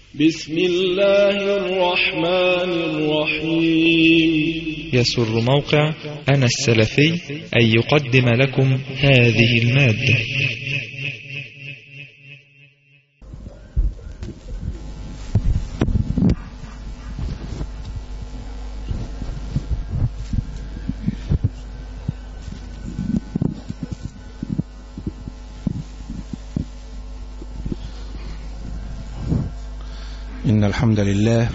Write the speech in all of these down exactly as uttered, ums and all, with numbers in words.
بسم الله الرحمن الرحيم. يسر موقع أنا السلفي أن يقدم لكم هذه المادة. إن الحمد لله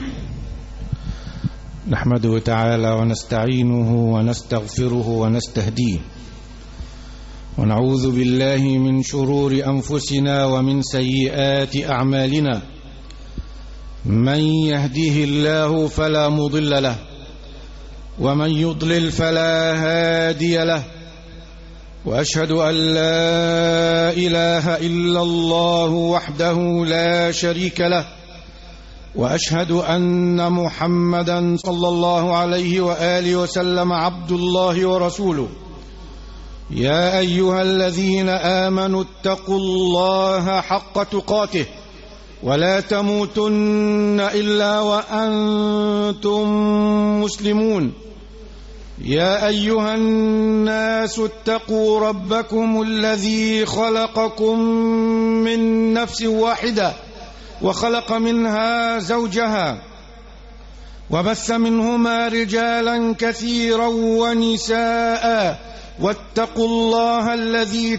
نحمده تعالى ونستعينه ونستغفره ونستهديه، ونعوذ بالله من شرور أنفسنا ومن سيئات أعمالنا. من يهده الله فلا مضل له، ومن يضلل فلا هادي له، وأشهد أن لا إله إلا الله وحده لا شريك له، وأشهد أن محمدا صلى الله عليه وآله وسلم عبد الله ورسوله. يا أيها الذين آمنوا اتقوا الله حق تقاته ولا تموتن إلا وأنتم مسلمون. يا أيها الناس اتقوا ربكم الذي خلقكم من نفس واحدة وخلق منها زوجها وبث منهما رجالا كثيرا ونساء، واتقوا الله الذي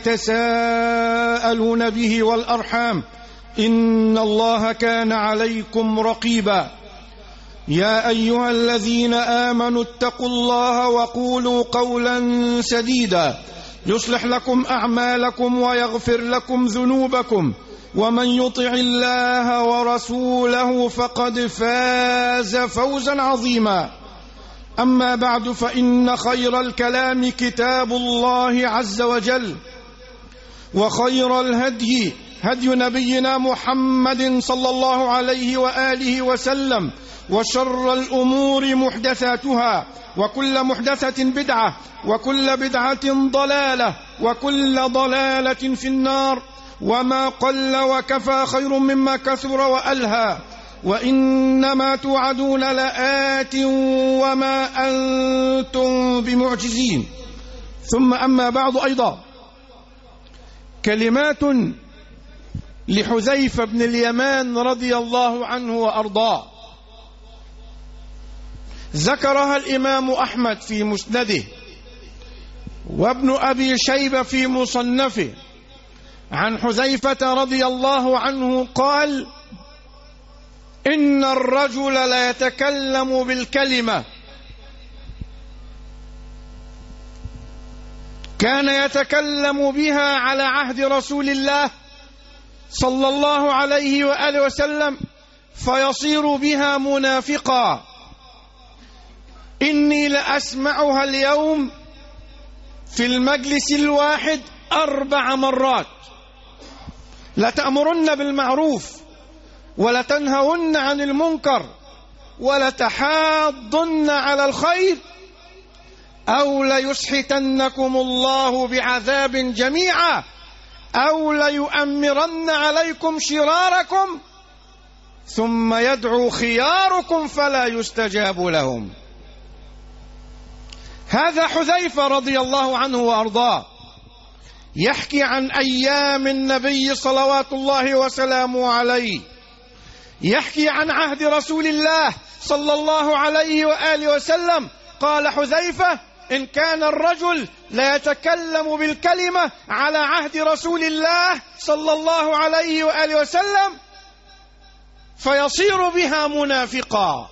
تساءلون به والأرحام إن الله كان عليكم رقيبا. يا أيها الذين آمنوا اتقوا الله وقولوا قولا سديدا يصلح لكم أعمالكم ويغفر لكم ذنوبكم، ومن يطع الله ورسوله فقد فاز فوزا عظيما. أما بعد، فإن خير الكلام كتاب الله عز وجل، وخير الهدي هدي نبينا محمد صلى الله عليه وآله وسلم، وشر الأمور محدثاتها، وكل محدثة بدعة، وكل بدعة ضلالة، وكل ضلالة في النار. وما قل وكفى خير مما كثر وألهى، وإنما توعدون لآت وما أنتم بمعجزين. ثم أما بعد، أيضا كلمات لحذيفة بن اليمان رضي الله عنه وأرضاه، ذكرها الإمام أحمد في مسنده، وابن أبي شيبة في مصنفه، عن حذيفة رضي الله عنه قال: إن الرجل لا يتكلم بالكلمة كان يتكلم بها على عهد رسول الله صلى الله عليه وآله وسلم فيصير بها منافقا. إني لأسمعها اليوم في المجلس الواحد أربع مرات: لتأمرن بالمعروف ولتنهون عن المنكر ولتحاضن على الخير أو ليسحتنكم الله بعذاب جميعا أو ليؤمرن عليكم شراركم ثم يدعو خياركم فلا يستجاب لهم. هذا حذيفة رضي الله عنه وأرضاه يحكي عن أيام النبي صلوات الله وسلامه عليه، يحكي عن عهد رسول الله صلى الله عليه وآله وسلم. قال حذيفة: إن كان الرجل لا يتكلم بالكلمة على عهد رسول الله صلى الله عليه وآله وسلم فيصير بها منافقا.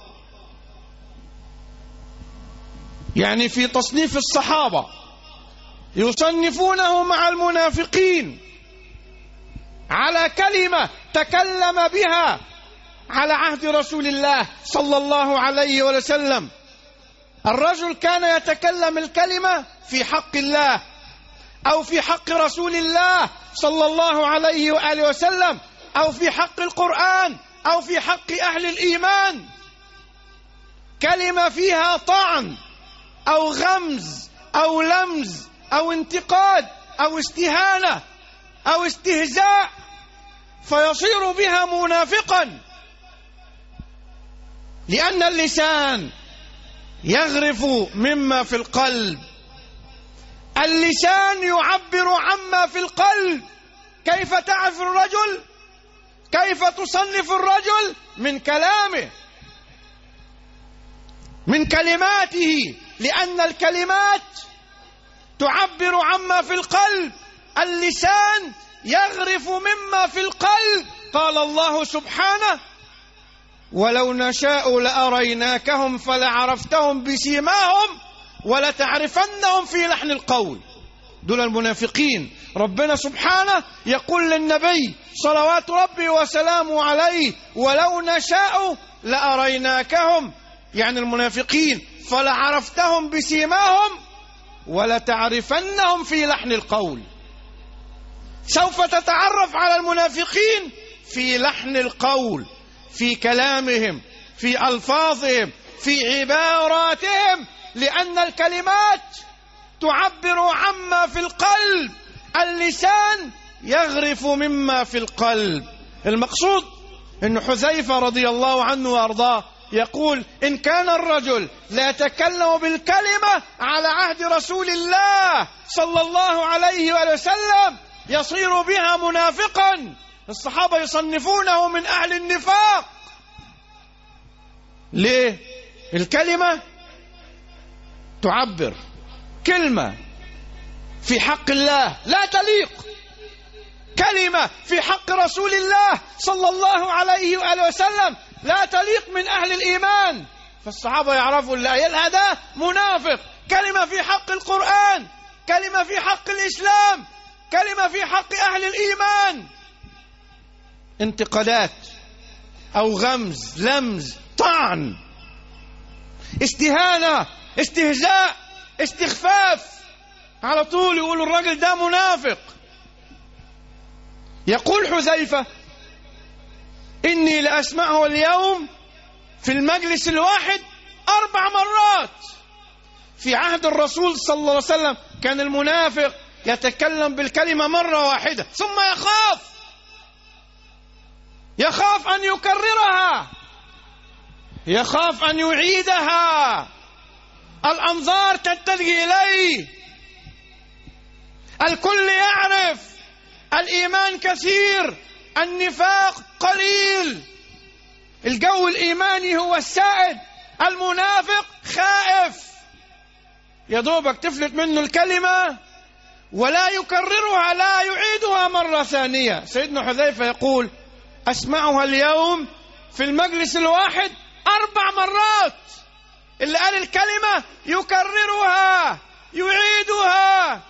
يعني في تصنيف الصحابة يصنفونه مع المنافقين على كلمة تكلم بها على عهد رسول الله صلى الله عليه وسلم. الرجل كان يتكلم الكلمة في حق الله أو في حق رسول الله صلى الله عليه وآله وسلم أو في حق القرآن أو في حق أهل الإيمان، كلمة فيها طعن أو غمز أو لمز أو انتقاد أو استهانة أو استهزاء، فيصير بها منافقا لأن اللسان يغرف مما في القلب. اللسان يعبر عما في القلب. كيف تعرف الرجل؟ كيف تصنف الرجل؟ من كلامه، من كلماته، لأن الكلمات تعبر عما في القلب. اللسان يغرف مما في القلب. قال الله سبحانه: ولو نشاء لأريناكهم فلعرفتهم بسيماهم ولتعرفنهم في لحن القول. دول المنافقين. ربنا سبحانه يقول للنبي صلوات ربي وسلامه عليه: ولو نشاء لأريناكهم، يعني المنافقين، فلعرفتهم بسيماهم ولتعرفنهم في لحن القول. سوف تتعرف على المنافقين في لحن القول، في كلامهم، في ألفاظهم، في عباراتهم، لأن الكلمات تعبر عما في القلب. اللسان يغرف مما في القلب. المقصود أن حذيفة رضي الله عنه وأرضاه يقول: إن كان الرجل لا يتكلم بالكلمة على عهد رسول الله صلى الله عليه وسلم يصير بها منافقا. الصحابة يصنفونه من أهل النفاق. ليه؟ الكلمة تعبر. كلمة في حق الله لا تليق، كلمة في حق رسول الله صلى الله عليه وآله وسلم لا تليق من أهل الإيمان. فالصحابة يعرفوا اللي قايلها ده منافق. كلمة في حق القرآن، كلمة في حق الإسلام، كلمة في حق أهل الإيمان. انتقادات أو غمز، لمز، طعن، استهانة، استهزاء، استخفاف، على طول يقولوا الراجل ده منافق. يقول حذيفة: إني لأسمعه اليوم في المجلس الواحد أربع مرات. في عهد الرسول صلى الله عليه وسلم كان المنافق يتكلم بالكلمة مرة واحدة ثم يخاف يخاف أن يكررها، يخاف أن يعيدها. الأنظار تتجه إليه. الكل يعرف الإيمان كثير، النفاق قليل. الجو الإيماني هو السائد. المنافق خائف، يا دوبك تفلت منه الكلمة ولا يكررها، لا يعيدها مرة ثانية. سيدنا حذيفة يقول: أسمعها اليوم في المجلس الواحد أربع مرات. اللي قال الكلمة يكررها، يعيدها.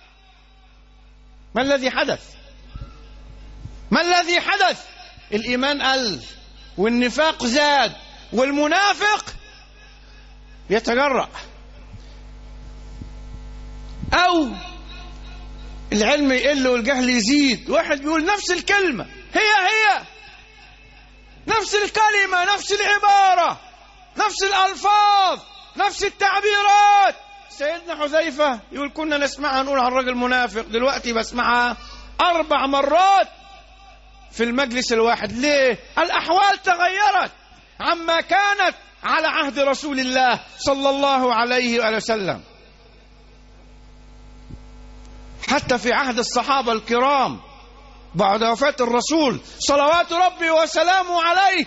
ما الذي حدث؟ ما الذي حدث؟ الإيمان قل والنفاق زاد والمنافق يتجرأ، أو العلم يقل والجهل يزيد. واحد بيقول نفس الكلمة، هي هي نفس الكلمة، نفس العبارة، نفس الألفاظ، نفس التعبيرات. سيدنا حذيفة يقول: كنا نسمعها نقول على الرجل منافق، دلوقتي بسمعها أربع مرات في المجلس الواحد. ليه؟ الأحوال تغيرت عما كانت على عهد رسول الله صلى الله عليه وآله وسلم. حتى في عهد الصحابة الكرام بعد وفاة الرسول صلوات ربي وسلامه عليه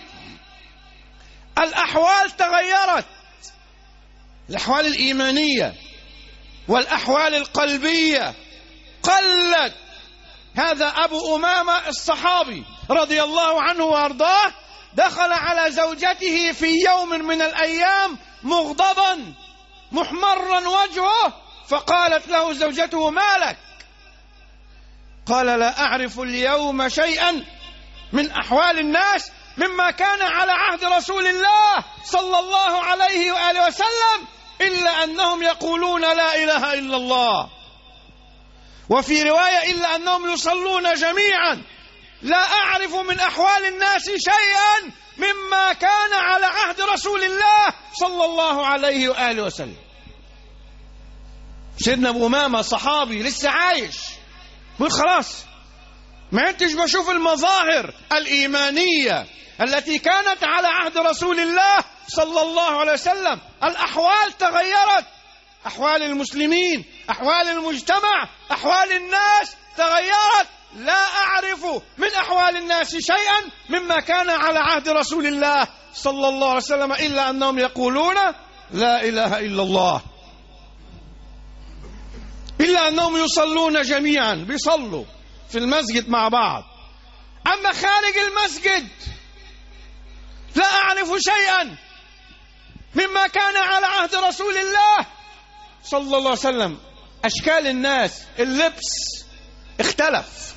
الأحوال تغيرت، الأحوال الإيمانية والأحوال القلبية قلت. هذا أبو أمامة الصحابي رضي الله عنه وأرضاه دخل على زوجته في يوم من الأيام مغضبا محمرا وجهه، فقالت له زوجته: ما لك؟ قال: لا أعرف اليوم شيئا من أحوال الناس مما كان على عهد رسول الله صلى الله عليه وآله وسلم إلا أنهم يقولون لا إله إلا الله، وفي رواية إلا أنهم يصلون جميعا. لا أعرف من أحوال الناس شيئا مما كان على عهد رسول الله صلى الله عليه وآله وسلم. سيدنا أبو أمامة صحابي لسه عايش، يقول: خلاص ما عدتش بشوف المظاهر الإيمانية التي كانت على عهد رسول الله صلى الله عليه وسلم. الأحوال تغيرت، أحوال المسلمين، أحوال المجتمع، أحوال الناس تغيرت. لا أعرف من أحوال الناس شيئا مما كان على عهد رسول الله صلى الله عليه وسلم إلا أنهم يقولون لا إله إلا الله، إلا أنهم يصلون جميعا، بيصلوا في المسجد مع بعض. أما خارج المسجد لا أعرف شيئا مما كان على عهد رسول الله صلى الله عليه وسلم. أشكال الناس، اللبس اختلف،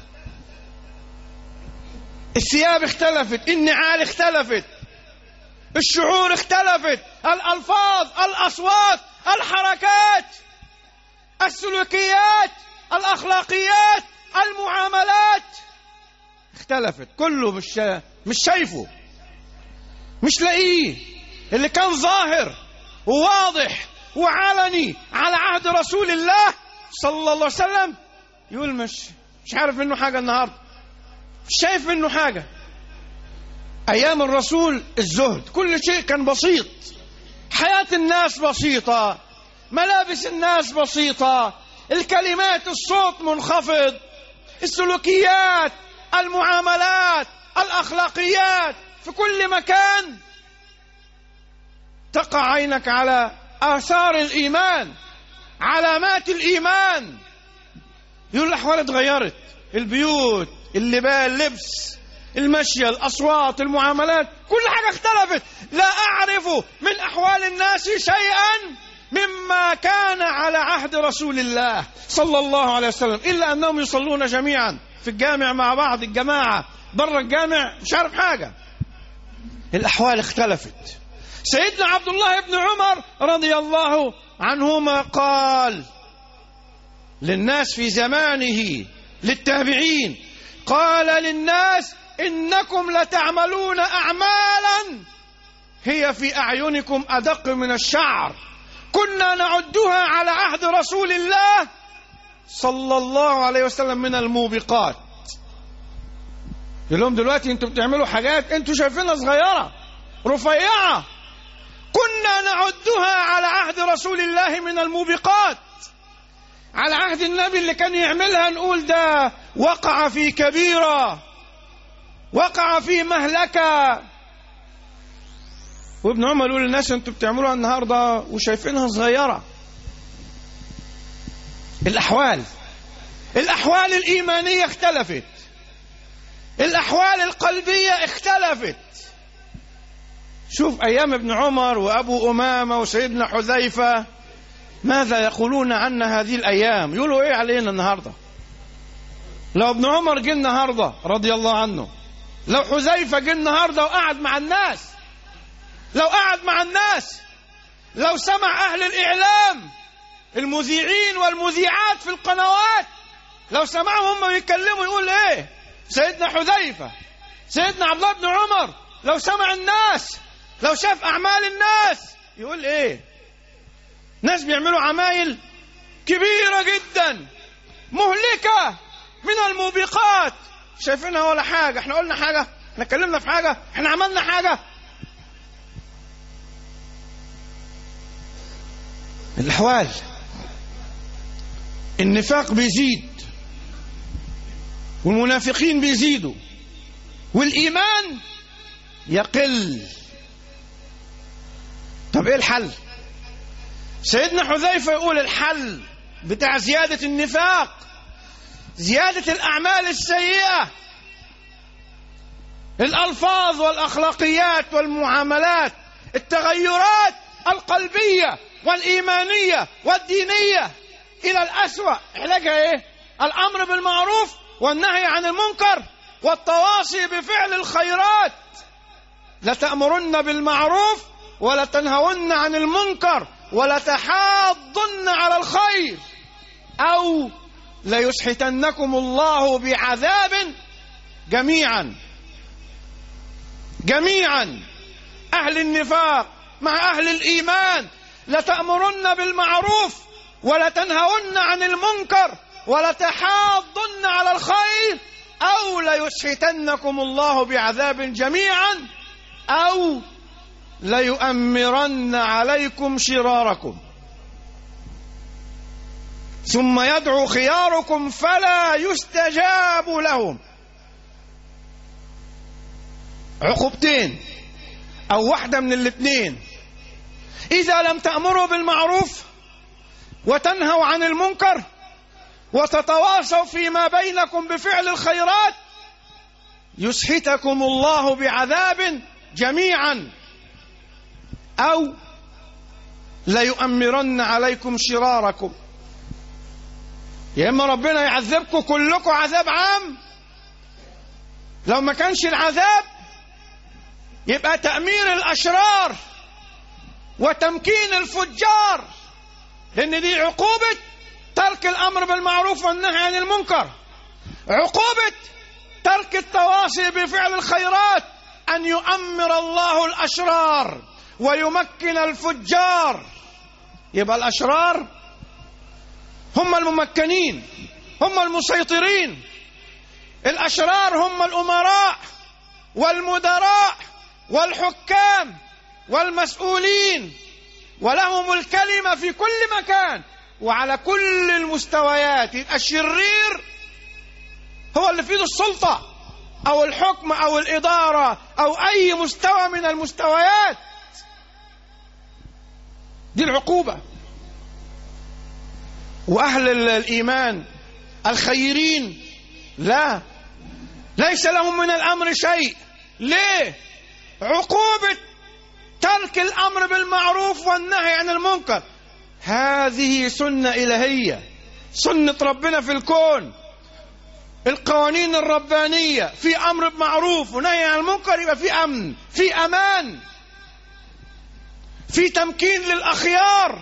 الثياب اختلفت، النعال اختلفت، الشعور اختلفت، الألفاظ، الأصوات، الحركات، السلوكيات، الأخلاقيات، المعاملات اختلفت. كله مش مش شايفه، مش لاقيه. اللي كان ظاهر وواضح وعلني على عهد رسول الله صلى الله عليه وسلم يقول مش مش عارف منه حاجة النهارده، مش شايف منه حاجة. أيام الرسول الزهد، كل شيء كان بسيط، حياة الناس بسيطة، ملابس الناس بسيطة، الكلمات، الصوت منخفض، السلوكيات، المعاملات، الأخلاقيات. في كل مكان تقع عينك على آثار الإيمان، علامات الإيمان. يقول الأحوال اتغيرت، البيوت، اللباس، اللبس، المشي، الأصوات، المعاملات، كل حاجة اختلفت. لا أعرف من أحوال الناس شيئا مما كان على عهد رسول الله صلى الله عليه وسلم إلا أنهم يصلون جميعا في الجامع مع بعض، الجماعة برا الجامع مش عارف حاجة. الأحوال اختلفت. سيدنا عبد الله بن عمر رضي الله عنهما قال للناس في زمانه، للتابعين، قال للناس إنكم لتعملون أعمالا هي في أعينكم أدق من الشعر، كنا نعدها على عهد رسول الله صلى الله عليه وسلم من الموبقات. يقول لهم دلوقتي انتوا بتعملوا حاجات انتوا شايفينها صغيرة رفيعة، كنا نعدها على عهد رسول الله من الموبقات. على عهد النبي اللي كان يعملها نقول ده وقع في كبيرة، وقع في مهلكة. وابن عمر يقول للناس انتوا بتعملوها النهاردة وشايفينها صغيرة. الأحوال الأحوال الإيمانية اختلفت، الأحوال القلبية اختلفت. شوف أيام ابن عمر وأبو أمامة وسيدنا حذيفة ماذا يقولون عن هذه الأيام. يقولوا إيه علينا النهاردة؟ لو ابن عمر جه النهاردة رضي الله عنه، لو حذيفة جه النهاردة وقعد مع الناس، لو قعد مع الناس، لو سمع أهل الإعلام، المذيعين والمذيعات في القنوات، لو سمعهم هم يتكلموا يقول إيه؟ سيدنا حذيفة، سيدنا عبد الله بن عمر، لو سمع الناس، لو شاف أعمال الناس يقول إيه؟ ناس بيعملوا عمايل كبيرة جدا مهلكة من الموبقات، شايفينها ولا حاجة. احنا قلنا حاجة؟ احنا اتكلمنا في حاجة؟ احنا عملنا حاجة؟ الأحوال، النفاق بيزيد والمنافقين بيزيدوا والإيمان يقل. طب ايه الحل؟ سيدنا حذيفة يقول الحل بتاع زيادة النفاق زيادة الأعمال السيئة، الألفاظ والأخلاقيات والمعاملات، التغيرات القلبية والإيمانية والدينية إلى الأسوأ. علاجها إيه؟ الأمر بالمعروف والنهي عن المنكر والتواصي بفعل الخيرات. لتأمرن بالمعروف ولتنهون عن المنكر ولتحاضن على الخير أو ليسحتنكم الله بعذاب جميعا جميعا. أهل النفاق مع أهل الإيمان، لتأمرن بالمعروف ولتنهون عن المنكر ولتحاضن على الخير أو ليسحتنكم الله بعذاب جميعا أو ليؤمرن عليكم شراركم ثم يدعو خياركم فلا يستجاب لهم. عقوبتين أو واحدة من الاثنين: إذا لم تأمروا بالمعروف وتنهوا عن المنكر وتتواصوا فيما بينكم بفعل الخيرات يسحتكم الله بعذاب جميعا أو ليؤمرن عليكم شراركم. يا إما ربنا يعذبكم كلكم عذاب عام، لو ما كانش العذاب يبقى تأمير الأشرار وتمكين الفجار، لأن دي عقوبة ترك الأمر بالمعروف والنهي عن المنكر. عقوبة ترك التواصي بفعل الخيرات أن يؤمر الله الأشرار ويمكن الفجار. يبقى الأشرار هم الممكنين، هم المسيطرين. الأشرار هم الأمراء والمدراء والحكام والمسؤولين، ولهم الكلمة في كل مكان وعلى كل المستويات. الشرير هو اللي في ايده السلطة أو الحكم أو الإدارة أو أي مستوى من المستويات. دي العقوبة. وأهل الإيمان الخيرين لا، ليس لهم من الأمر شيء. ليه؟ عقوبة ترك الأمر بالمعروف والنهي عن المنكر هذه سنة إلهية، سنة ربنا في الكون. القوانين الربانية في أمر بمعروف ونهي عن المنكر يبقى في أمن، في أمان، في تمكين للأخيار.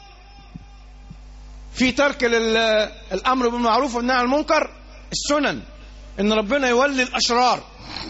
في ترك الأمر بالمعروف والنهي عن المنكر السنن، إن ربنا يولي الأشرار،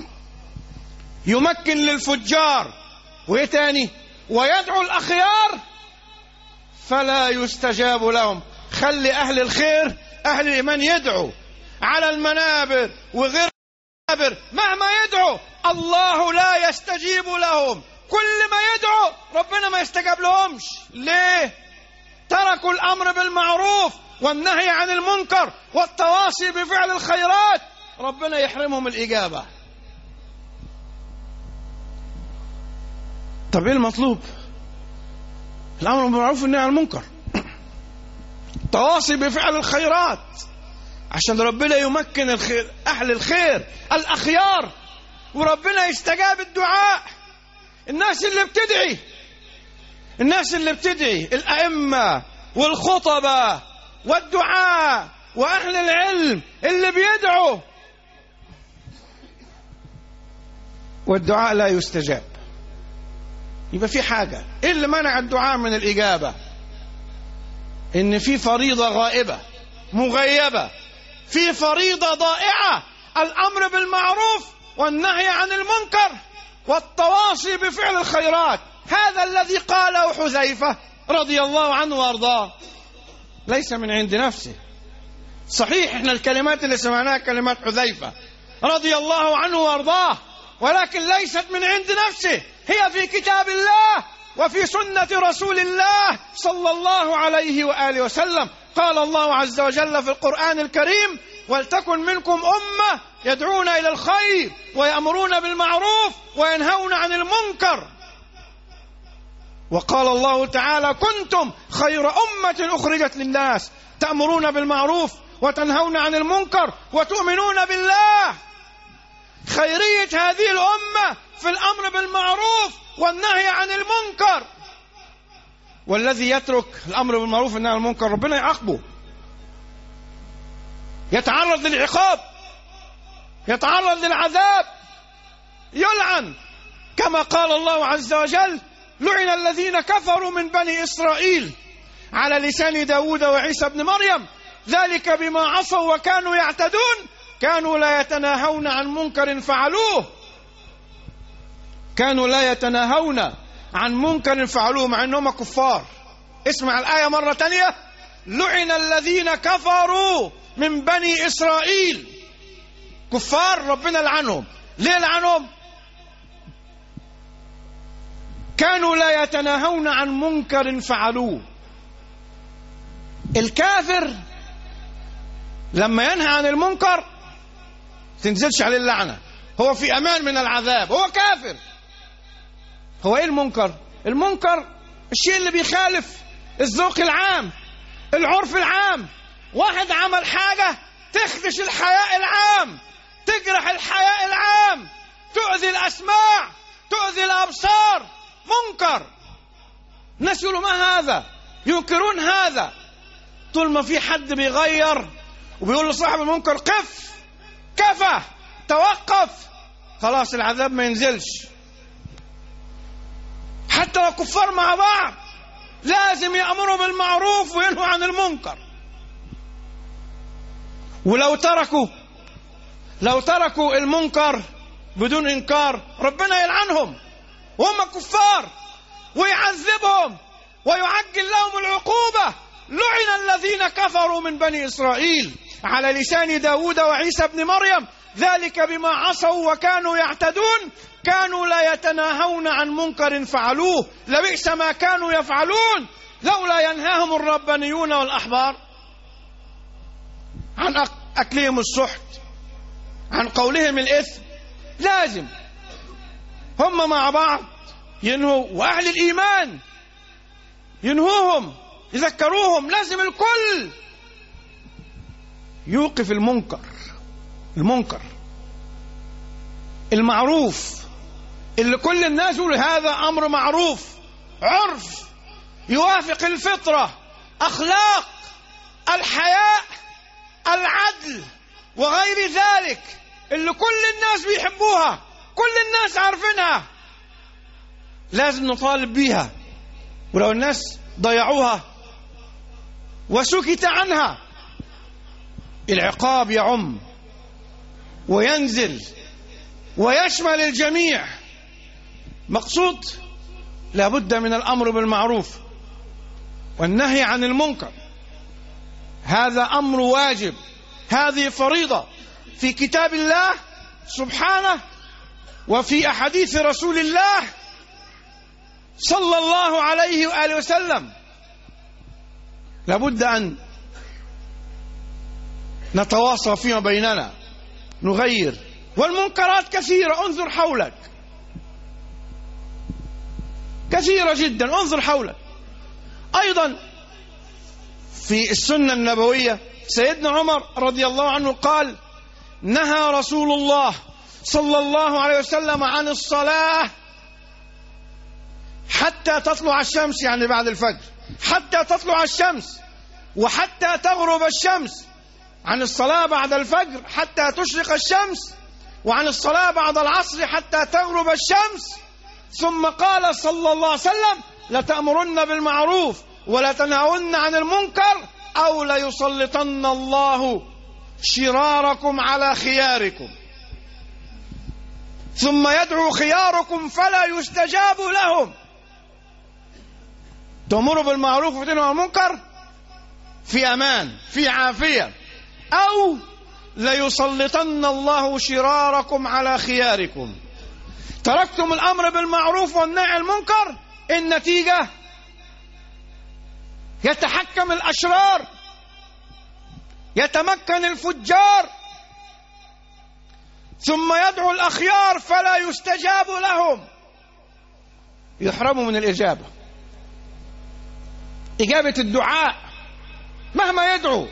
يمكن للفجار، وإيه تاني؟ ويدعو الأخيار فلا يستجاب لهم. خلي أهل الخير أهل الإيمان يدعوا على المنابر وغير المنابر، مهما يدعوا الله لا يستجيب لهم. كل ما يدعوا ربنا ما يستجاب لهمش. ليه؟ تركوا الأمر بالمعروف والنهي عن المنكر والتواصي بفعل الخيرات، ربنا يحرمهم الإجابة. طب إيه المطلوب؟ الأمر بالمعروف والنهي عن المنكر، التواصي بفعل الخيرات، عشان ربنا يمكن الخير أهل الخير الأخيار، وربنا يستجاب الدعاء. الناس اللي بتدعي الناس اللي بتدعي الأئمة والخطبة والدعاء وأهل العلم اللي بيدعوا والدعاء لا يستجاب، يبقى في حاجة. إيه اللي منع الدعاء من الإجابة؟ إن في فريضة غائبة مغيبة، في فريضة ضائعة، الأمر بالمعروف والنهي عن المنكر والتواصي بفعل الخيرات. هذا الذي قاله حذيفة رضي الله عنه وارضاه ليس من عند نفسه. صحيح احنا الكلمات اللي سمعناها كلمات حذيفة رضي الله عنه وارضاه، ولكن ليست من عند نفسه، هي في كتاب الله وفي سنة رسول الله صلى الله عليه وآله وسلم. قال الله عز وجل في القرآن الكريم: ولتكن منكم أمة يدعون إلى الخير ويأمرون بالمعروف وينهون عن المنكر. وقال الله تعالى: كنتم خير أمة أخرجت للناس تأمرون بالمعروف وتنهون عن المنكر وتؤمنون بالله. خيرية هذه الأمة في الأمر بالمعروف والنهي عن المنكر. والذي يترك الأمر بالمعروف والنهي عن المنكر ربنا يعاقبه، يتعرض للعقاب، يتعرض للعذاب، يلعن، كما قال الله عز وجل: لعن الذين كفروا من بني إسرائيل على لسان داود وعيسى بن مريم ذلك بما عصوا وكانوا يعتدون كانوا لا يتناهون عن منكر فعلوه كانوا لا يتناهون عن منكر فعلوه مع أنهم كفار. اسمع الآية مرة تانية: لعن الذين كفروا من بني إسرائيل كفار ربنا لعنهم. ليه لعنهم؟ كانوا لا يتناهون عن منكر فعلوه. الكافر لما ينهى عن المنكر تنزلش عليه اللعنة، هو في أمان من العذاب، هو كافر. هو إيه المنكر؟ المنكر الشيء اللي بيخالف الذوق العام، العرف العام. واحد عمل حاجة تخدش الحياء العام، تجرح الحياء العام، تؤذي الأسماع، تؤذي الأبصار، منكر. الناس يقولوا ما هذا، ينكرون هذا. طول ما في حد بيغير وبيقول لصاحب المنكر قف، كفى، توقف، خلاص العذاب ما ينزلش. حتى لو كفار مع بعض لازم يأمروا بالمعروف وينهوا عن المنكر. ولو تركوا لو تركوا المنكر بدون إنكار ربنا يلعنهم وهم كفار ويعذبهم ويعجل لهم العقوبة. لعن الذين كفروا من بني إسرائيل على لسان داود وعيسى بن مريم ذلك بما عصوا وكانوا يعتدون كانوا لا يتناهون عن منكر فعلوه لبئس ما كانوا يفعلون لولا ينهاهم الربانيون والأحبار عن أكلهم السحت، عن قولهم الإثم. لازم هم مع بعض ينهوا، وأهل الإيمان ينهوهم، يذكروهم. لازم الكل يوقف المنكر المنكر المعروف اللي كل الناس يقول هذا أمر معروف، عرف يوافق الفطرة، أخلاق، الحياء، العدل وغير ذلك، اللي كل الناس بيحبوها، كل الناس عارفينها، لازم نطالب بيها. ولو الناس ضيعوها وسكت عنها العقاب يعم وينزل ويشمل الجميع. مقصود لابد من الأمر بالمعروف والنهي عن المنكر. هذا أمر واجب، هذه فريضة في كتاب الله سبحانه وفي أحاديث رسول الله صلى الله عليه وآله وسلم. لابد أن نتواصى فيما بيننا، نغير. والمنكرات كثيرة، انظر حولك، كثيرة جدا، انظر حولك. أيضا في السنة النبوية سيدنا عمر رضي الله عنه قال نهى رسول الله صلى الله عليه وسلم عن الصلاة حتى تطلع الشمس، يعني بعد الفجر، حتى تطلع الشمس وحتى تغرب الشمس، عن الصلاة بعد الفجر حتى تشرق الشمس، وعن الصلاة بعد العصر حتى تغرب الشمس. ثم قال صلى الله عليه وسلم لتأمرن بالمعروف ولتنهون عن المنكر أو ليسلطن الله شراركم على خياركم. ثم يدعو خياركم فلا يستجاب لهم. تأمروا بالمعروف وتنهوا عن المنكر في أمان، في عافية، أو ليسلطن الله شراركم على خياركم. تركتم الأمر بالمعروف والنهي عن المنكر، النتيجة يتحكم الأشرار، يتمكن الفجار، ثم يدعو الأخيار فلا يستجاب لهم، يحرموا من الإجابة، إجابة الدعاء مهما يدعو.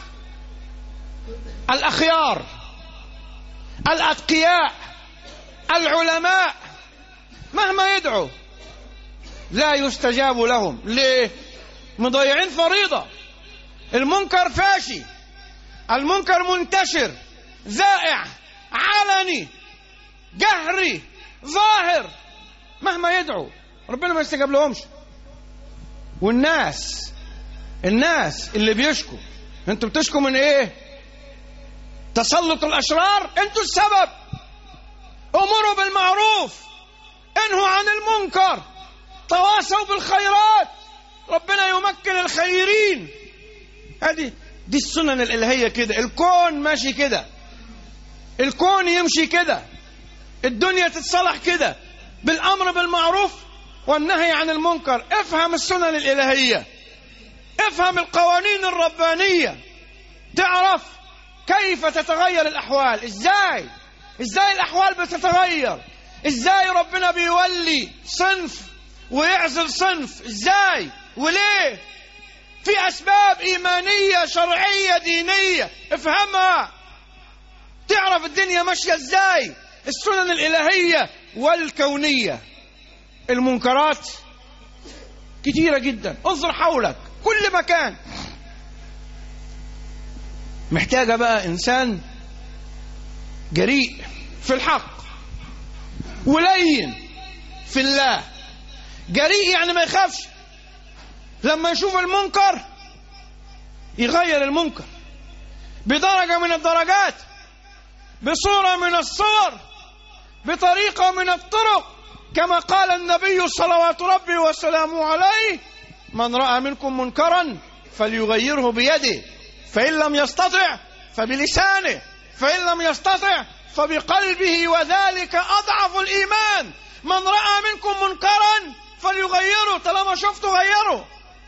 الأخيار، الأتقياء، العلماء مهما يدعو لا يستجاب لهم. ليه؟ مضيعين فريضة. المنكر فاشي، المنكر منتشر، ذائع، علني، جهري، ظاهر، مهما يدعو ربنا ما يستجاب لهمش. والناس الناس اللي بيشكوا، انتوا بتشكوا من ايه؟ تسلط الأشرار، انتوا السبب. امروا بالمعروف، انهوا عن المنكر، تواصوا بالخيرات، ربنا يمكن الخيرين. هذه دي السنن الإلهية كده، الكون ماشي كده، الكون يمشي كده، الدنيا تتصلح كده، بالأمر بالمعروف والنهي عن المنكر. افهم السنن الإلهية، افهم القوانين الربانية، تعرف كيف تتغير الأحوال. ازاي ازاي الأحوال بتتغير، ازاي ربنا بيولي صنف ويعزل صنف، ازاي وليه. في أسباب إيمانية شرعية دينية، افهمها تعرف الدنيا ماشية ازاي. السنن الإلهية والكونية. المنكرات كتيرة جدا، انظر حولك كل مكان. محتاجة بقى إنسان جريء في الحق ولين في الله. جريء يعني ما يخافش، لما يشوف المنكر يغير المنكر بدرجة من الدرجات، بصورة من الصور، بطريقة من الطرق، كما قال النبي صلوات ربي وسلامه عليه: من رأى منكم منكرا فليغيره بيده، فإن لم يستطع فبلسانه، فإن لم يستطع فبقلبه، وذلك أضعف الإيمان. من رأى منكم منكرا فليغيره، طالما شفته غيره.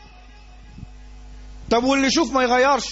طب واللي يشوف ما يغيرش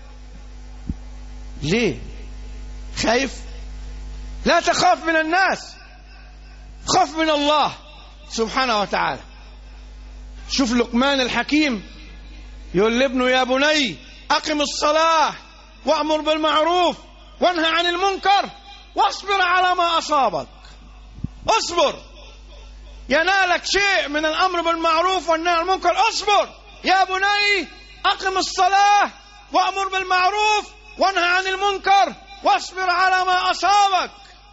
ليه؟ خايف؟ لا تخاف من الناس، خاف من الله سبحانه وتعالى. شوف لقمان الحكيم يقول لابنه: يا بني أقم الصلاة وأمر بالمعروف وانهى عن المنكر واصبر على ما أصابك. اصبر، ينالك شيء من الأمر بالمعروف والنهي عن المنكر، اصبر يا بني، أقم الصلاة وأمر بالمعروف وانهى عن المنكر واصبر على ما أصابك.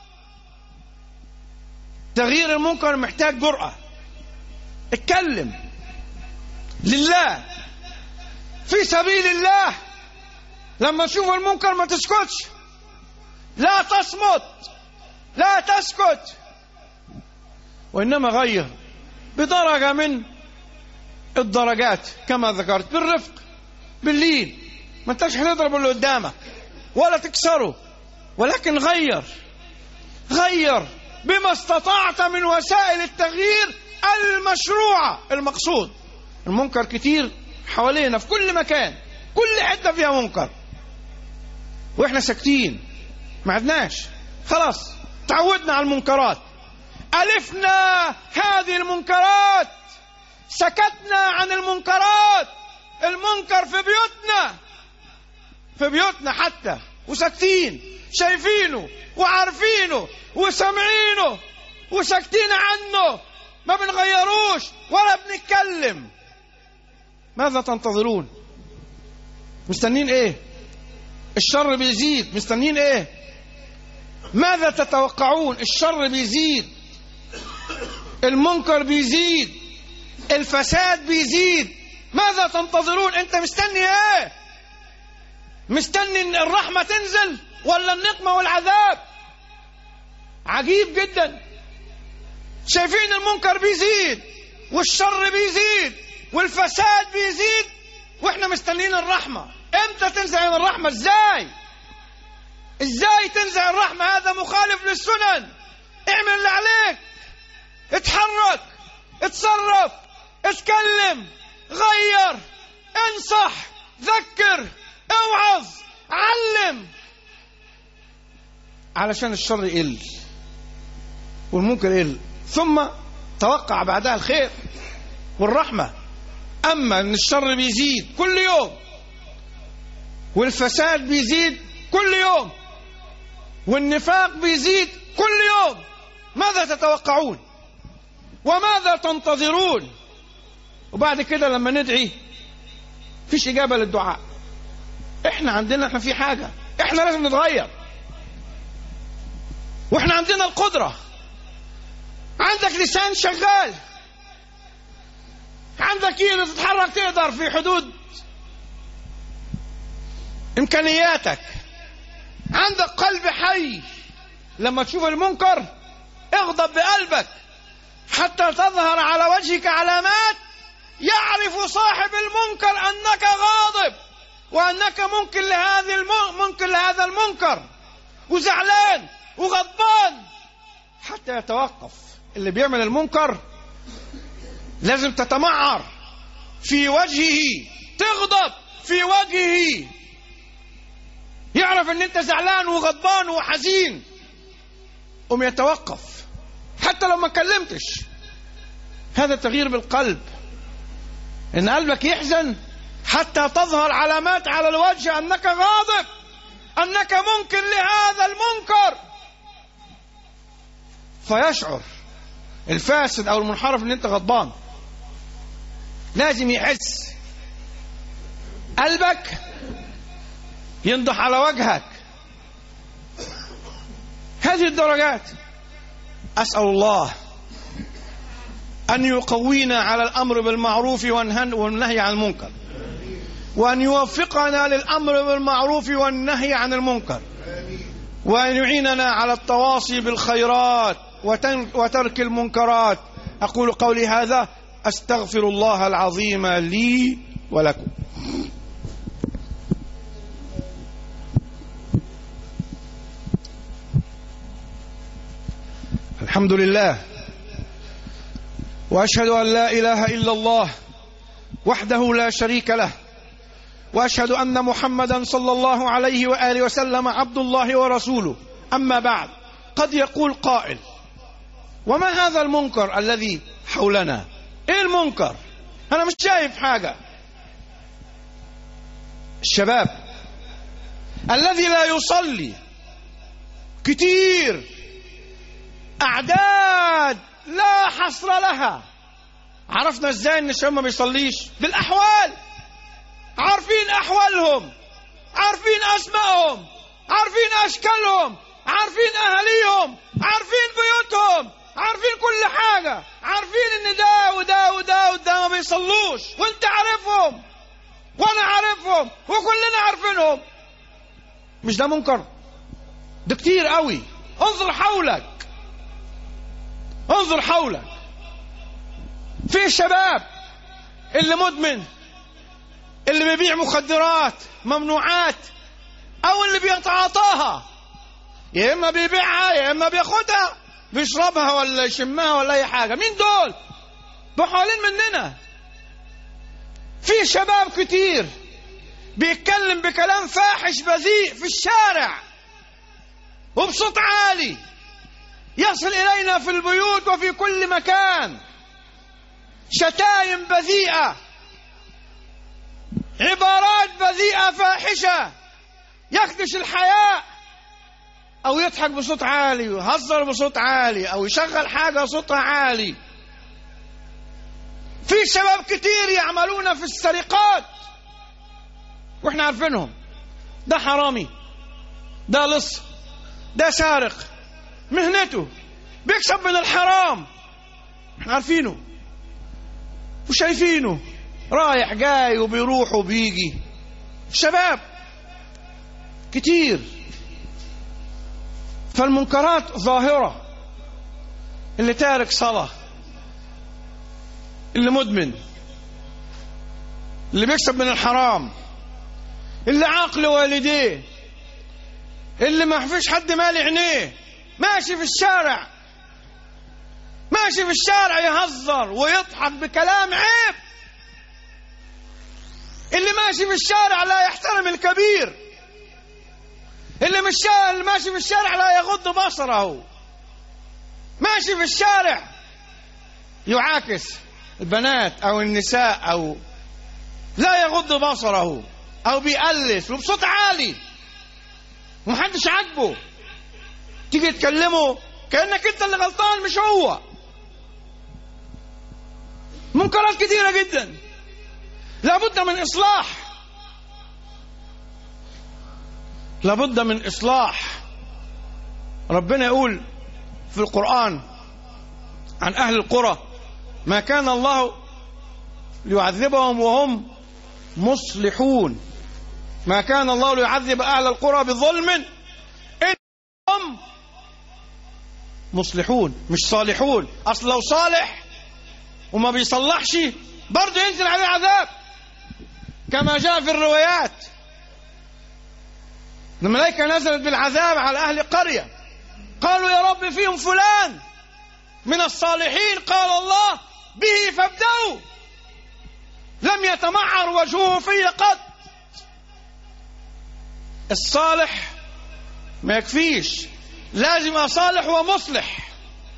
تغيير المنكر محتاج جرأة. اتكلم لله في سبيل الله. لما تشوف المنكر ما تسكتش، لا تصمت، لا تسكت، وإنما غير بدرجة من الدرجات كما ذكرت، بالرفق باللين. ما انتش هتضرب اللي قدامك ولا تكسره، ولكن غير غير بما استطعت من وسائل التغيير المشروعة المقصود. المنكر كتير حوالينا في كل مكان، كل حتة فيها منكر، واحنا ساكتين، ما عدناش، خلاص تعودنا على المنكرات، ألفنا هذه المنكرات، سكتنا عن المنكرات. المنكر في بيوتنا، في بيوتنا حتى، وساكتين، شايفينه وعارفينه وسامعينه وساكتين عنه، ما بنغيروش ولا بنتكلم. ماذا تنتظرون؟ مستنين ايه؟ الشر بيزيد، مستنين ايه؟ ماذا تتوقعون؟ الشر بيزيد، المنكر بيزيد، الفساد بيزيد. ماذا تنتظرون؟ انت مستني ايه؟ مستني ان الرحمة تنزل ولا النقمة والعذاب؟ عجيب جدا. شايفين المنكر بيزيد والشر بيزيد والفساد بيزيد، واحنا مستنين الرحمة. امتى تنزع الرحمة؟ ازاي ازاي تنزع الرحمة؟ هذا مخالف للسنن. اعمل اللي عليك، اتحرك، اتصرف، اتكلم، غير، انصح، ذكر، اوعظ، علم، علشان الشر يقل والمنكر يقل، ثم توقع بعدها الخير والرحمة. أما أن الشر بيزيد كل يوم والفساد بيزيد كل يوم والنفاق بيزيد كل يوم، ماذا تتوقعون وماذا تنتظرون؟ وبعد كده لما ندعي فيش إجابة للدعاء. احنا عندنا احنا في حاجة، احنا لازم نتغير، واحنا عندنا القدرة. عندك لسان شغال، عندك ايد تتحرك، تقدر في حدود امكانياتك، عندك قلب حي. لما تشوف المنكر اغضب بقلبك حتى تظهر على وجهك علامات يعرف صاحب المنكر انك غاضب وانك منكر لهذه المنكر لهذا المنكر، وزعلان وغضبان حتى يتوقف. اللي بيعمل المنكر لازم تتمعر في وجهه، تغضب في وجهه، يعرف ان انت زعلان وغضبان وحزين، قم يتوقف حتى لو ما كلمتش. هذا تغيير بالقلب، ان قلبك يحزن حتى تظهر علامات على الوجه انك غاضب، انك منكر لهذا المنكر، فيشعر الفاسد او المنحرف ان انت غضبان. لازم يحس، قلبك ينضح على وجهك. هذه الدرجات أسأل الله أن يقوينا على الأمر بالمعروف والنهي عن المنكر، وأن يوفقنا للأمر بالمعروف والنهي عن المنكر، وأن يعيننا على التواصي بالخيرات وترك المنكرات. أقول قولي هذا، أستغفر الله العظيم لي ولكم. الحمد لله، وأشهد أن لا إله إلا الله وحده لا شريك له، وأشهد أن محمدا صلى الله عليه وآله وسلم عبد الله ورسوله. أما بعد، قد يقول قائل: وما هذا المنكر الذي حولنا؟ إيه المنكر؟ أنا مش شايف حاجة. الشباب الذي لا يصلي كتير، أعداد لا حصر لها. عرفنا ازاي ان الشباب ما بيصليش؟ بالأحوال. عارفين أحوالهم، عارفين أسمائهم، عارفين أشكالهم، عارفين أهاليهم، عارفين بيوتهم، عارفين كل حاجة، عارفين ان ده وده وده وده ما بيصلوش، وانت عارفهم وانا عارفهم وكلنا عارفينهم. مش ده منكر؟ ده كتير قوي. انظر حولك، انظر حولك. في شباب اللي مدمن، اللي بيبيع مخدرات ممنوعات، او اللي بيتعاطاها، يا اما بيبيعها يا اما بياخدها بيشربها ولا يشمها ولا اي حاجه. مين دول؟ بحوالين مننا. في شباب كتير بيتكلم بكلام فاحش بذيء في الشارع وبصوت عالي، يصل إلينا في البيوت وفي كل مكان. شتايم بذيئة، عبارات بذيئة فاحشة، يخدش الحياء، أو يضحك بصوت عالي ويهزر بصوت عالي، أو يشغل حاجة صوتها عالي. في شباب كتير يعملون في السرقات وإحنا عارفينهم. ده حرامي، ده لص، ده سارق، مهنته بيكسب من الحرام، عارفينه وشايفينه رايح جاي وبيروح وبيجي. شباب كتير. فالمنكرات ظاهرة. اللي تارك صلاة، اللي مدمن، اللي بيكسب من الحرام، اللي عاقل والديه، اللي ما فيش حد مالي عينيه، ماشي في الشارع، ماشي في الشارع يهزر ويضحك بكلام عيب، اللي ماشي في الشارع لا يحترم الكبير، اللي مش اللي ماشي في الشارع لا يغض بصره، ماشي في الشارع يعاكس البنات او النساء، او لا يغض بصره، او بيقلس وبصوت عالي ومحدش عاجبه. تيجي تكلمه كأنك انت اللي غلطان مش هو. منكرات كثيرة جدا لابد من إصلاح، لابد من إصلاح. ربنا يقول في القرآن عن أهل القرى: ما كان الله ليعذبهم وهم مصلحون. ما كان الله ليعذب أهل القرى بظلم إنهم مصلحون، مش صالحون. أصل لو صالح وما بيصلحش برضه ينزل عليه عذاب، كما جاء في الروايات. الملائكة نزلت بالعذاب على أهل قرية، قالوا يا رب فيهم فلان من الصالحين، قال الله به فابدأوا، لم يتمعر وجهه في قط. الصالح ما يكفيش، لازم أصالح ومصلح،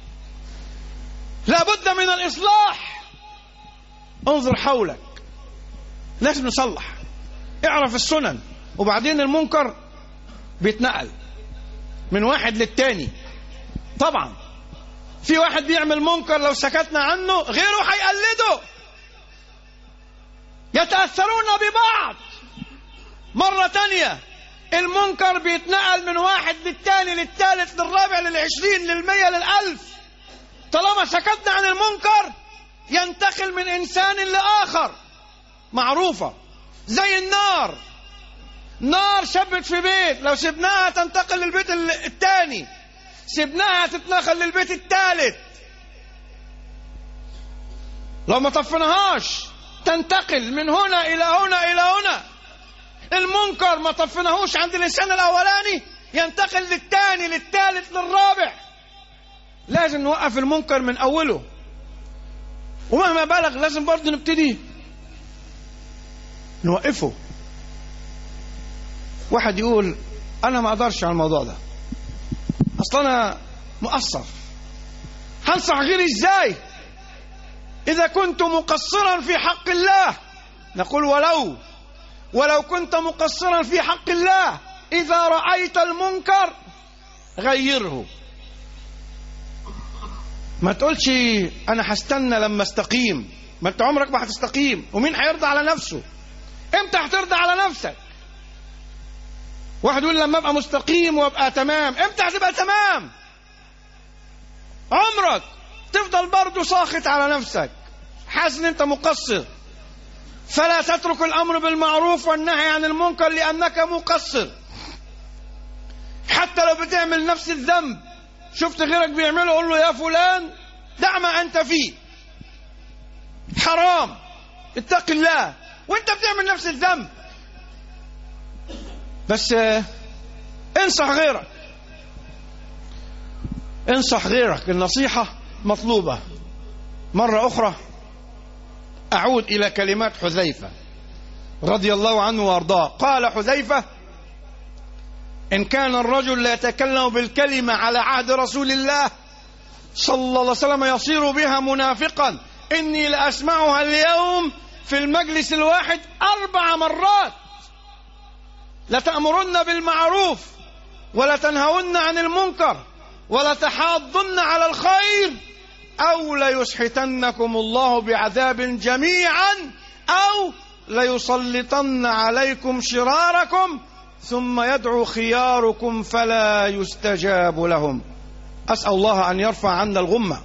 لا بد من الإصلاح. انظر حولك، لازم نصلح، اعرف السنن. وبعدين المنكر بيتنقل من واحد للتاني. طبعا في واحد بيعمل منكر لو سكتنا عنه غيره هيقلده، يتأثرون ببعض. مرة تانية المنكر بيتنقل من واحد للتاني للتالت للرابع للعشرين للمية للألف. طالما سكتنا عن المنكر ينتقل من إنسان لآخر. معروفة زي النار، نار شبت في بيت، لو سبناها تنتقل للبيت الثاني، سبناها تتنقل للبيت الثالث. لو ما طفناهاش تنتقل من هنا إلى هنا إلى هنا. المنكر ما طفناهوش عند الإنسان الأولاني ينتقل للثاني للثالث للرابع. لازم نوقف المنكر من أوله، ومهما بلغ لازم برضه نبتدي نوقفه. واحد يقول أنا ما أقدرش على الموضوع ده، أصلا أنا مقصر، هنصح غيري إزاي إذا كنت مقصرا في حق الله؟ نقول ولو ولو كنت مقصرا في حق الله، إذا رأيت المنكر غيره. ما تقولش أنا هستنى لما استقيم، ما أنت عمرك ما هتستقيم، ومين هيرضى على نفسه؟ إمتى هترضى على نفسك؟ واحد يقول لما أبقى مستقيم وأبقى تمام. إمتى هتبقى تمام؟ عمرك تفضل برضو ساخط على نفسك، حاسس إن أنت مقصر. فلا تترك الأمر بالمعروف والنهي عن المنكر لأنك مقصر. حتى لو بتعمل نفس الذنب، شفت غيرك بيعمله قول له يا فلان دع ما أنت فيه، حرام، اتق الله، وانت بتعمل نفس الذنب. بس انصح غيرك، انصح غيرك، النصيحة مطلوبة. مرة أخرى أعود إلى كلمات حذيفة رضي الله عنه وأرضاه. قال حذيفة: إن كان الرجل لا يتكلم بالكلمة على عهد رسول الله صلى الله عليه وسلم يصير بها منافقا، إني لأسمعها اليوم في المجلس الواحد أربع مرات: لتأمرن بالمعروف ولتنهون عن المنكر ولتحاضن على الخير أو ليسحتنكم الله بعذاب جميعا أو ليسلطن عليكم شراركم ثم يدعو خياركم فلا يستجاب لهم. أسأل الله أن يرفع عنا الغمة،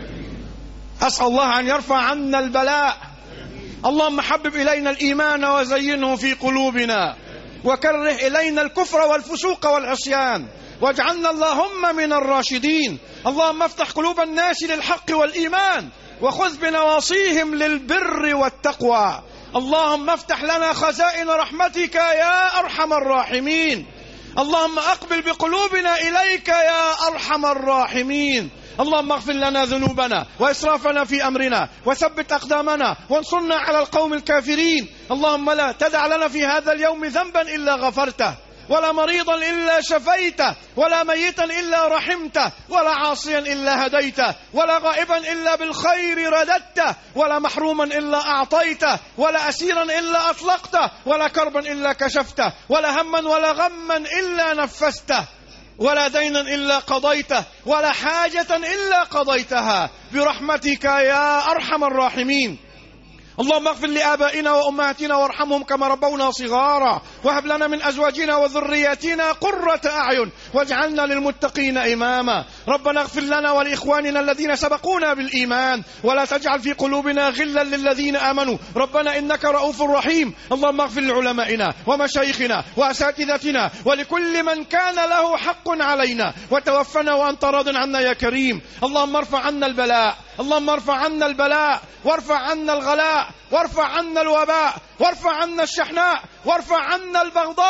أسأل الله أن يرفع عنا البلاء. اللهم حبب إلينا الإيمان وزينه في قلوبنا وكره إلينا الكفر والفسوق والعصيان واجعلنا اللهم من الراشدين. اللهم افتح قلوب الناس للحق والإيمان وخذ بنواصيهم للبر والتقوى. اللهم افتح لنا خزائن رحمتك يا أرحم الراحمين. اللهم أقبل بقلوبنا إليك يا أرحم الراحمين. اللهم اغفر لنا ذنوبنا وإسرافنا في أمرنا وثبت أقدامنا وانصرنا على القوم الكافرين. اللهم لا تدع لنا في هذا اليوم ذنبا إلا غفرته ولا مريضا إلا شفيته ولا ميتا إلا رحمته ولا عاصيا إلا هديته ولا غائبا إلا بالخير رددته ولا محروما إلا أعطيته ولا أسيرا إلا أطلقته ولا كربا إلا كشفته ولا هما ولا غما إلا نفسته ولا دينا إلا قضيته ولا حاجة إلا قضيتها برحمتك يا أرحم الراحمين. اللهم اغفر لآبائنا وأمهاتنا وارحمهم كما ربونا صغارا وهب لنا من أزواجنا وذرياتنا قرة أعين واجعلنا للمتقين إماما. ربنا اغفر لنا ولإخواننا الذين سبقونا بالإيمان ولا تجعل في قلوبنا غلا للذين آمنوا ربنا إنك رؤوف رحيم. اللهم اغفر لعلمائنا ومشايخنا وأساتذتنا ولكل من كان له حق علينا وتوفنا وأنت راض عنا يا كريم. اللهم ارفع عنا البلاء، اللهم ارفع عنا البلاء وارفع عنا الغلاء وارفع عنا الوباء وارفع عنا الشحناء وارفع عنا البغضاء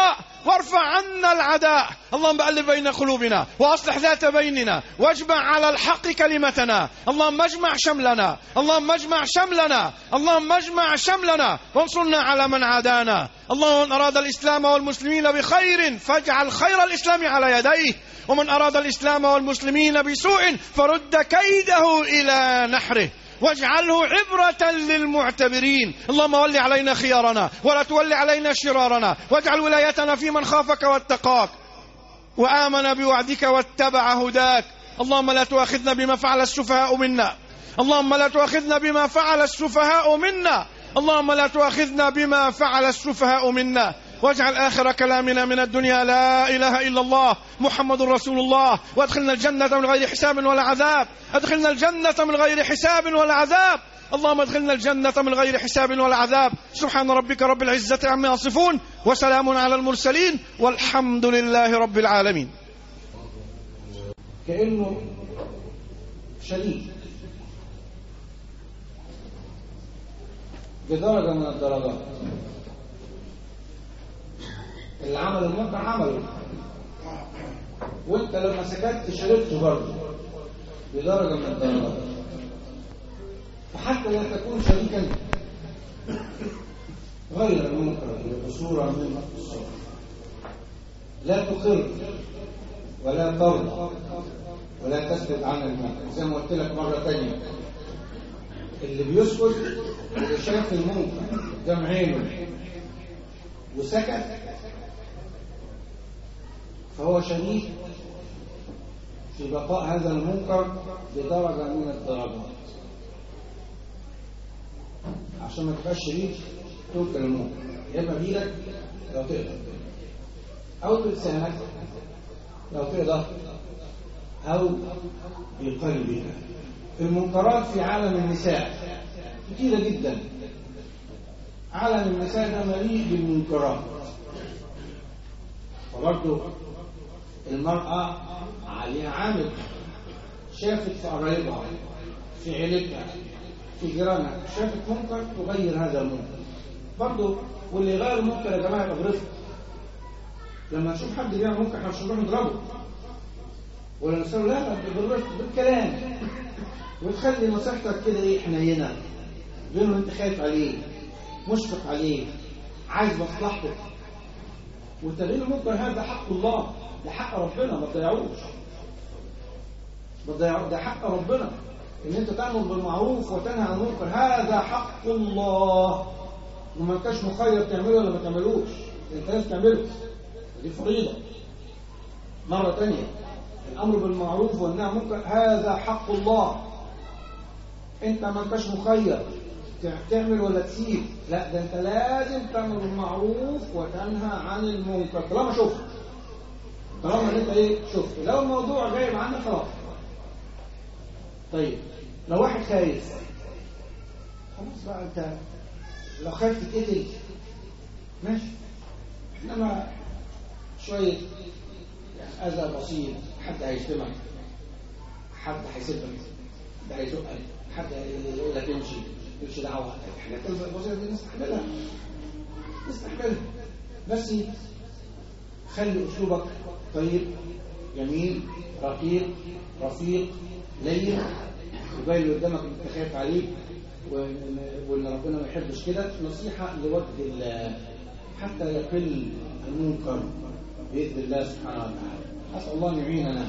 وارفع عنا العداء. اللهم ألف بين قلوبنا وأصلح ذات بيننا واجمع على الحق كلمتنا. اللهم اجمع شملنا، اللهم اجمع شملنا، اللهم اجمع شملنا وانصرنا على من عادانا. اللهم من أراد الإسلام والمسلمين بخير فاجعل خير الإسلام على يديه، ومن أراد الإسلام والمسلمين بسوء فرد كيده إلى نحره واجعله عبرة للمعتبرين. اللهم ول علينا خيارنا ولا تول علينا شرارنا، واجعل ولايتنا في من خافك واتقاك وآمن بوعدك واتبع هداك. اللهم لا تؤاخذنا بما فعل السفهاء منا، اللهم لا تؤاخذنا بما فعل السفهاء منا، اللهم لا تؤاخذنا بما فعل السفهاء منا. واجعل آخر كلامنا من الدنيا لا إله إلا الله محمد رسول الله، وادخلنا الجنة من غير حساب ولا عذاب، ادخلنا الجنة من غير حساب ولا عذاب. اللهم ادخلنا الجنة من غير حساب ولا عذاب. سبحان ربك رب العزة عما يصفون وسلام على المرسلين والحمد لله رب العالمين. كأنه شريك بدرجة من الدرجات. اللي عمل المنكر عمله، وانت لما سكت شربته برضه بدرجة من الدرجات. فحتى لا تكون شريكا غير المنكر بصورة من الصور، لا تقر ولا ترضى ولا تسكت عن المنكر. زي ما قلت لك مرة تانية، اللي بيسكت اللي شاف المنكر قدام عينه وسكت فهو شريك في بقاء هذا المنكر بدرجة من الدرجات. عشان ما تبقاش شريك تنكر المنكر، يا اما بيدك لو تقدر، او بلسانك لو تقدر، او بقلبك. المنكرات في عالم النساء كتيرة جدا. عالم النساء ده مليء بالمنكرات. وبرضه المرأة عليها عامل، شافت في قرايبها في عيلتها في جيرانها شافت منكر تغير هذا المنكر برضه. واللي يغير المنكر يا جماعة يبقى برفق. لما نشوف حد بيعمل منكر احنا مش هنروح نضربه ولا نسأله، لا بالرفق بالكلام، وتخلي نصيحتك كده ايه حنينة، بينه انت خايف عليه مشفق عليه عايز مصلحته. وتغيير المنكر هذا حق الله، ده حق ربنا، ما تضيعوش، ما تضيعوش، ده حق ربنا ان انت تأمر بالمعروف وتنهى عن المنكر. هذا حق الله، وما انتش مخير تعمله ولا ما تعملوش، انت لازم تعمله، دي فريضة. مرة تانية، الامر بالمعروف والنهي عن المنكر هذا حق الله، انت ما انتش مخير تعمل ولا تسيب، لا ده انت لازم تعمل المعروف وتنهى عن المنكر طالما شفت، طالما انت ايه شفت. لو الموضوع غايب عنك خلاص. طيب لو واحد خايف خلاص بقى، انت لو خايف تتقتل ماشي، انما شويه يعني اذى بسيط، حد هيشتمك، حد هيسبك، حد هيزقك، حد يقول لك امشي مش دعوه، حاجات البسيطه دي نستحملها نستحملها بس خلي اسلوبك طيب جميل رقيق رفيق لين، وباين اللي قدامك انت خايف عليه وان ربنا ما يحبش كده. نصيحه لوجه الله حتى يقل المنكر باذن الله سبحانه وتعالى. اسال الله ان يعيننا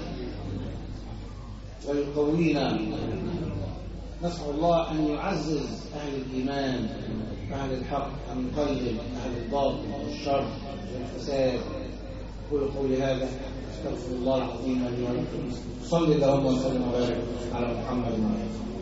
ويقوينا. نسأل الله أن يعزز أهل الإيمان أهل الحق، أن يقلل أهل الباطل والشر والفساد. أقول قولي هذا أستغفر الله العظيم لي ولكم. صلي اللهم وسلم وبارك على محمد وعلى آله.